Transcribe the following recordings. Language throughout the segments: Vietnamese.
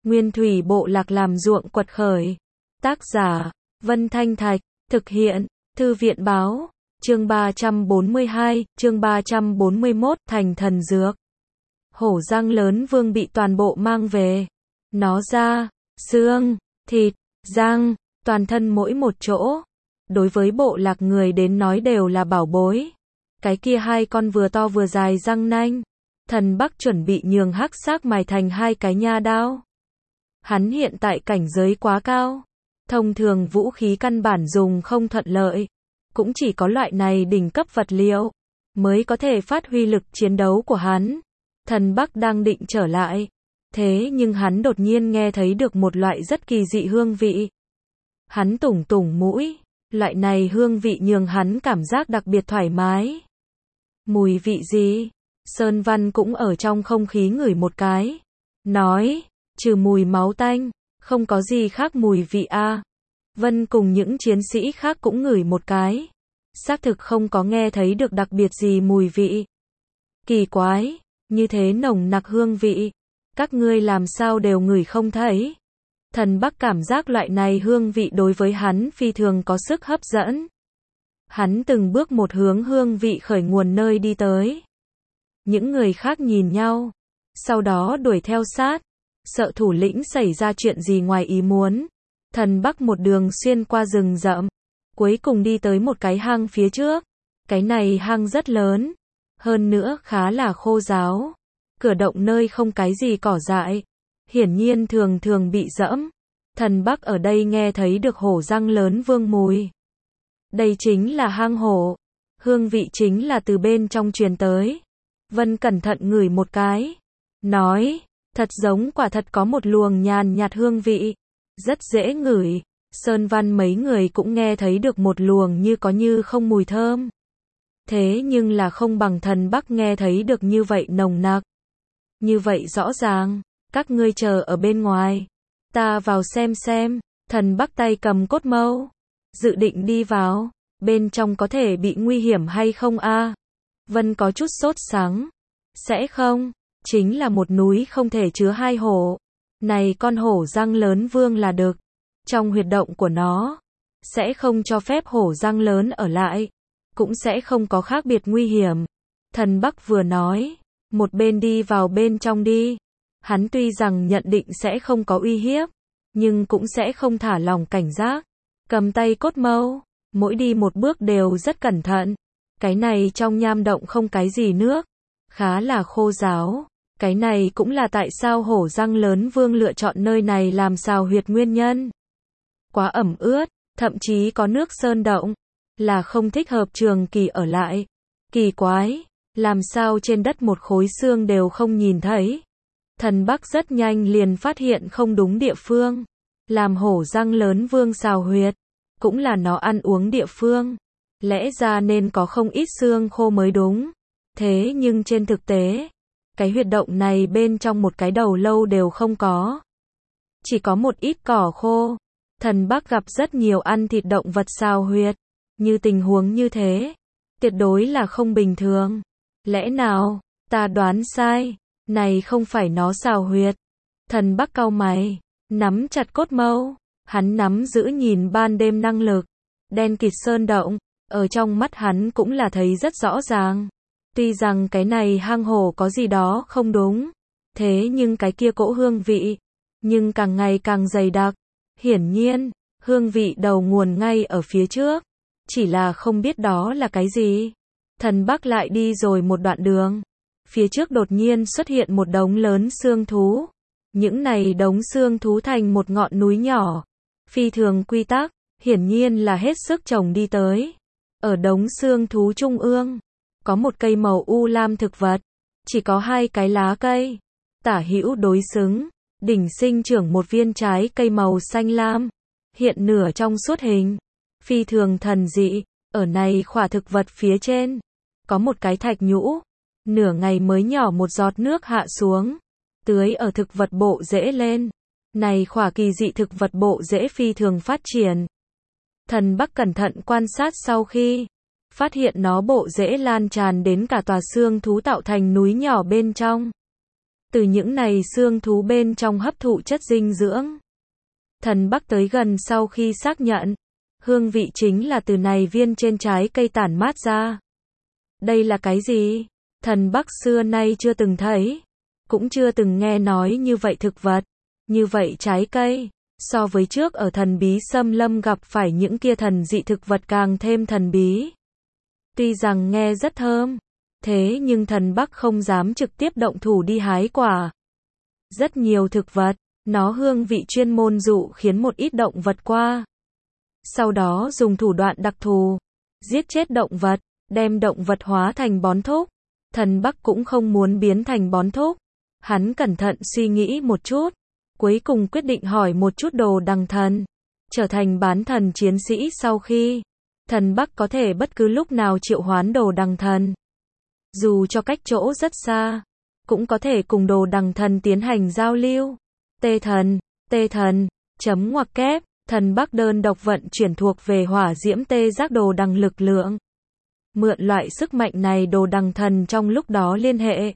Nguyên thủy bộ lạc làm ruộng quật khởi. Tác giả, Vân Thanh Thạch, thực hiện, Thư viện báo, chương 342, chương 341, thành thần dược. Hổ răng lớn vương bị toàn bộ mang về. Nó da, xương, thịt, răng, toàn thân mỗi một chỗ. Đối với bộ lạc người đến nói đều là bảo bối. Cái kia hai con vừa to vừa dài răng nanh. Thần Bắc chuẩn bị nhường hắc xác mài thành hai cái nha đao. Hắn hiện tại cảnh giới quá cao. Thông thường vũ khí căn bản dùng không thuận lợi. Cũng chỉ có loại này đỉnh cấp vật liệu mới có thể phát huy lực chiến đấu của hắn. Thần Bắc đang định trở lại. Thế nhưng hắn đột nhiên nghe thấy được một loại rất kỳ dị hương vị. Hắn tủng tủng mũi. Loại này hương vị nhường hắn cảm giác đặc biệt thoải mái. Mùi vị gì? Sơn Văn cũng ở trong không khí ngửi một cái. Nói, trừ mùi máu tanh, không có gì khác mùi vị a. Vân cùng những chiến sĩ khác cũng ngửi một cái. Xác thực không có nghe thấy được đặc biệt gì mùi vị. Kỳ quái, như thế nồng nặc hương vị. Các ngươi làm sao đều ngửi không thấy. Thần Bắc cảm giác loại này hương vị đối với hắn phi thường có sức hấp dẫn. Hắn từng bước một hướng hương vị khởi nguồn nơi đi tới. Những người khác nhìn nhau, sau đó đuổi theo sát, sợ thủ lĩnh xảy ra chuyện gì ngoài ý muốn. Thần Bắc một đường xuyên qua rừng rậm, cuối cùng đi tới một cái hang phía trước. Cái này hang rất lớn, hơn nữa khá là khô ráo. Cửa động nơi không cái gì cỏ dại, hiển nhiên thường thường bị dẫm. Thần Bắc ở đây nghe thấy được hổ răng lớn vương mùi. Đây chính là hang hổ, hương vị chính là từ bên trong truyền tới. Vân cẩn thận ngửi một cái, nói, thật giống quả thật có một luồng nhàn nhạt hương vị, rất dễ ngửi. Sơn Văn mấy người cũng nghe thấy được một luồng như có như không mùi thơm. Thế nhưng là không bằng Thần Bắc nghe thấy được như vậy nồng nặc. Như vậy rõ ràng, các ngươi chờ ở bên ngoài, ta vào xem. Thần Bắc tay cầm cốt mâu, dự định đi vào, bên trong có thể bị nguy hiểm hay không a? Vân có chút sốt sắng. Sẽ không, chính là một núi không thể chứa hai hổ. Này con hổ răng lớn vương là đực. Trong huyệt động của nó, sẽ không cho phép hổ răng lớn ở lại. Cũng sẽ không có khác biệt nguy hiểm. Thần Bắc vừa nói, một bên đi vào bên trong đi. Hắn tuy rằng nhận định sẽ không có uy hiếp, nhưng cũng sẽ không thả lỏng cảnh giác. Cầm tay cốt mâu, mỗi đi một bước đều rất cẩn thận. Cái này trong nham động không cái gì nước, khá là khô ráo. Cái này cũng là tại sao hổ răng lớn vương lựa chọn nơi này làm sào huyệt nguyên nhân. Quá ẩm ướt, thậm chí có nước sơn động, là không thích hợp trường kỳ ở lại. Kỳ quái, làm sao trên đất một khối xương đều không nhìn thấy. Thần Bắc rất nhanh liền phát hiện không đúng địa phương. Làm hổ răng lớn vương sào huyệt, cũng là nó ăn uống địa phương. Lẽ ra nên có không ít xương khô mới đúng. Thế nhưng trên thực tế, cái huyệt động này bên trong một cái đầu lâu đều không có. Chỉ có một ít cỏ khô. Thần Bắc gặp rất nhiều ăn thịt động vật sào huyệt. Như tình huống như thế, tuyệt đối là không bình thường. Lẽ nào, ta đoán sai, này không phải nó sào huyệt. Thần Bắc cau mày, nắm chặt cốt mâu. Hắn nắm giữ nhìn ban đêm năng lực. Đen kịt sơn động, ở trong mắt hắn cũng là thấy rất rõ ràng. Tuy rằng cái này hang hổ có gì đó không đúng, thế nhưng cái kia cỗ hương vị, nhưng càng ngày càng dày đặc. Hiển nhiên, hương vị đầu nguồn ngay ở phía trước, chỉ là không biết đó là cái gì. Thần Bắc lại đi rồi một đoạn đường, phía trước đột nhiên xuất hiện một đống lớn xương thú. Những này đống xương thú thành một ngọn núi nhỏ, phi thường quy tắc, hiển nhiên là hết sức chồng đi tới. Ở đống xương thú trung ương, có một cây màu u lam thực vật, chỉ có hai cái lá cây, tả hữu đối xứng, đỉnh sinh trưởng một viên trái cây màu xanh lam, hiện nửa trong suốt hình, phi thường thần dị. Ở này khỏa thực vật phía trên, có một cái thạch nhũ, nửa ngày mới nhỏ một giọt nước hạ xuống, tưới ở thực vật bộ rễ lên. Này khỏa kỳ dị thực vật bộ rễ phi thường phát triển. Thần Bắc cẩn thận quan sát sau khi phát hiện nó bộ rễ lan tràn đến cả tòa xương thú tạo thành núi nhỏ bên trong. từ những này xương thú bên trong hấp thụ chất dinh dưỡng. Thần Bắc tới gần sau khi xác nhận, hương vị chính là từ này viên trên trái cây tản mát ra. Đây là cái gì? Thần Bắc xưa nay chưa từng thấy, cũng chưa từng nghe nói như vậy thực vật, như vậy trái cây. So với trước ở thần bí xâm lâm gặp phải những kia thần dị thực vật càng thêm thần bí. Tuy rằng nghe rất thơm, thế nhưng thần Bắc không dám trực tiếp động thủ đi hái quả. Rất nhiều thực vật, nó hương vị chuyên môn dụ khiến một ít động vật qua. Sau đó dùng thủ đoạn đặc thù, giết chết động vật, đem động vật hóa thành bón thúc. Thần Bắc cũng không muốn biến thành bón thúc. Hắn cẩn thận suy nghĩ một chút, cuối cùng quyết định hỏi một chút Đồ Đằng Thần. Trở thành bán thần chiến sĩ sau khi, thần Bắc có thể bất cứ lúc nào triệu hoán Đồ Đằng Thần. Dù cho cách chỗ rất xa, cũng có thể cùng Đồ Đằng Thần tiến hành giao lưu. Tê thần, chấm ngoặc kép, thần Bắc đơn độc vận chuyển thuộc về hỏa diễm tê giác Đồ Đằng lực lượng. Mượn loại sức mạnh này Đồ Đằng Thần trong lúc đó liên hệ.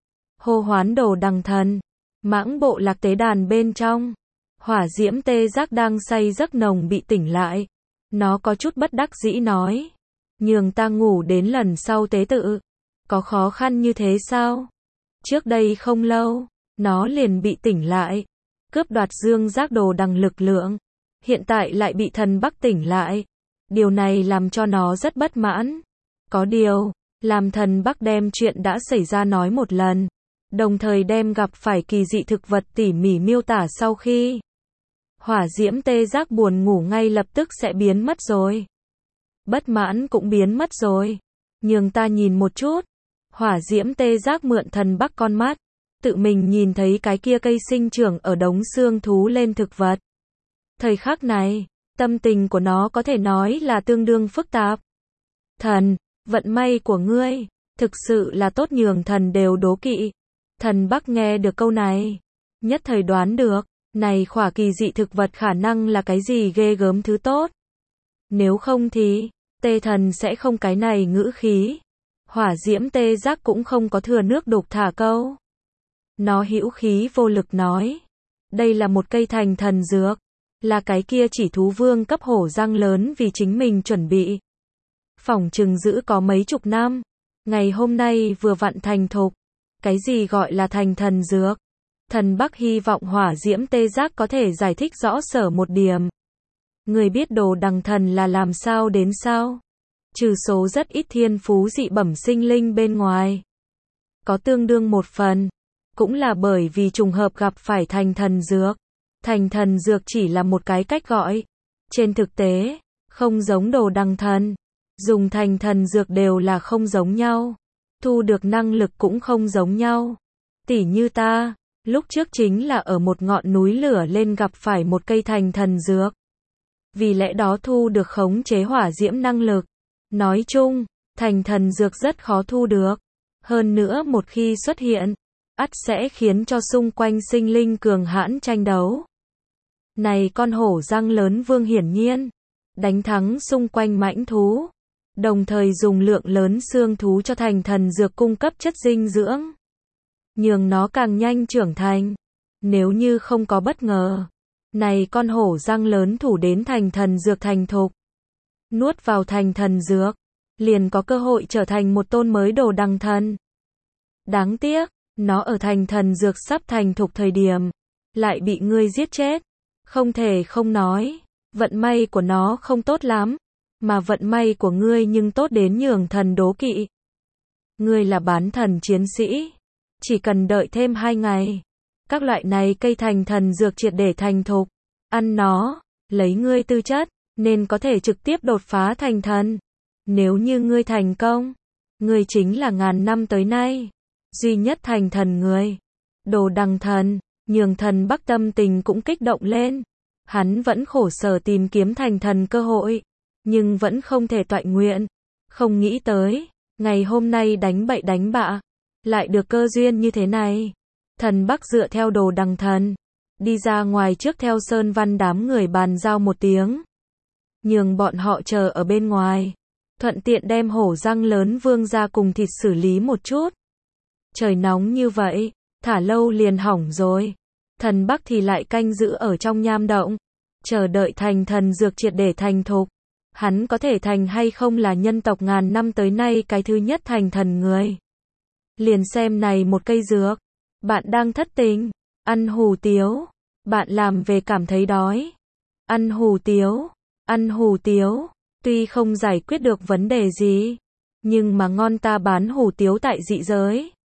Hô hoán Đồ Đằng Thần, mãng bộ lạc tế đàn bên trong. Hỏa diễm tê giác đang say giấc nồng bị tỉnh lại. Nó có chút bất đắc dĩ nói. Nhường ta ngủ đến lần sau tế tự. Có khó khăn như thế sao? Trước đây không lâu, nó liền bị tỉnh lại. Cướp đoạt dương giác Đồ Đằng lực lượng. Hiện tại lại bị thần Bắc tỉnh lại. Điều này làm cho nó rất bất mãn. Có điều, làm thần Bắc đem chuyện đã xảy ra nói một lần. Đồng thời đem gặp phải kỳ dị thực vật tỉ mỉ miêu tả sau khi. Hỏa diễm tê giác buồn ngủ ngay lập tức sẽ biến mất rồi. Bất mãn cũng biến mất rồi. Nhường ta nhìn một chút. Hỏa diễm tê giác mượn thần Bắc con mắt. Tự mình nhìn thấy cái kia cây sinh trưởng ở đống xương thú lên thực vật. Thời khắc này, tâm tình của nó có thể nói là tương đương phức tạp. Thần, vận may của ngươi, thực sự là tốt nhường thần đều đố kỵ. Thần Bắc nghe được câu này, nhất thời đoán được, này khỏa kỳ dị thực vật khả năng là cái gì ghê gớm thứ tốt. Nếu không thì, tê thần sẽ không cái này ngữ khí. Hỏa diễm tê giác cũng không có thừa nước đục thả câu. Nó hữu khí vô lực nói. Đây là một cây thành thần dược. Là cái kia chỉ thú vương cấp hổ răng lớn vì chính mình chuẩn bị. Phỏng chừng giữ có mấy chục năm. Ngày hôm nay vừa vặn thành thục. Cái gì gọi là thành thần dược? Thần Bắc hy vọng hỏa diễm tê giác có thể giải thích rõ sở một điểm. Người biết Đồ Đằng Thần là làm sao đến sao? Trừ số rất ít thiên phú dị bẩm sinh linh bên ngoài. Có tương đương một phần. Cũng là bởi vì trùng hợp gặp phải thành thần dược. Thành thần dược chỉ là một cái cách gọi. Trên thực tế, không giống Đồ Đằng Thần. Dùng thành thần dược đều là không giống nhau. Thu được năng lực cũng không giống nhau. Tỉ như ta, lúc trước chính là ở một ngọn núi lửa lên gặp phải một cây thành thần dược. Vì lẽ đó thu được khống chế hỏa diễm năng lực. Nói chung, thành thần dược rất khó thu được. Hơn nữa một khi xuất hiện, ắt sẽ khiến cho xung quanh sinh linh cường hãn tranh đấu. Này con hổ răng lớn vương hiển nhiên, đánh thắng xung quanh mãnh thú. Đồng thời dùng lượng lớn xương thú cho thành thần dược cung cấp chất dinh dưỡng. Nhường nó càng nhanh trưởng thành. Nếu như không có bất ngờ. Này con hổ răng lớn thủ đến thành thần dược thành thục. Nuốt vào thành thần dược. Liền có cơ hội trở thành một tôn mới Đồ Đằng Thần. Đáng tiếc, nó ở thành thần dược sắp thành thục thời điểm. Lại bị ngươi giết chết. Không thể không nói. Vận may của nó không tốt lắm. Mà vận may của ngươi nhưng tốt đến nhường thần đố kỵ. Ngươi là bán thần chiến sĩ. Chỉ cần đợi thêm 2 ngày. Các loại này cây thành thần dược triệt để thành thục. Ăn nó, lấy ngươi tư chất, nên có thể trực tiếp đột phá thành thần. Nếu như ngươi thành công, ngươi chính là ngàn năm tới nay duy nhất thành thần người. Đồ Đằng Thần, nhường thần Bắc tâm tình cũng kích động lên. Hắn vẫn khổ sở tìm kiếm thành thần cơ hội. Nhưng vẫn không thể toại nguyện. Không nghĩ tới, ngày hôm nay đánh bậy đánh bạ. Lại được cơ duyên như thế này. Thần Bắc dựa theo Đồ Đằng Thần. Đi ra ngoài trước theo Sơn Văn đám người bàn giao một tiếng. Nhường bọn họ chờ ở bên ngoài. Thuận tiện đem hổ răng lớn vương ra cùng thịt xử lý một chút. Trời nóng như vậy. thả lâu liền hỏng rồi. Thần Bắc thì lại canh giữ ở trong nham động, chờ đợi thành thần dược triệt để thành thục. Hắn có thể thành hay không là nhân tộc ngàn năm tới nay cái thứ nhất thành thần người. Liền xem này một cây dược, bạn đang thất tình, ăn hủ tiếu, bạn làm về cảm thấy đói. Ăn hủ tiếu, tuy không giải quyết được vấn đề gì, nhưng mà ngon ta bán hủ tiếu tại dị giới.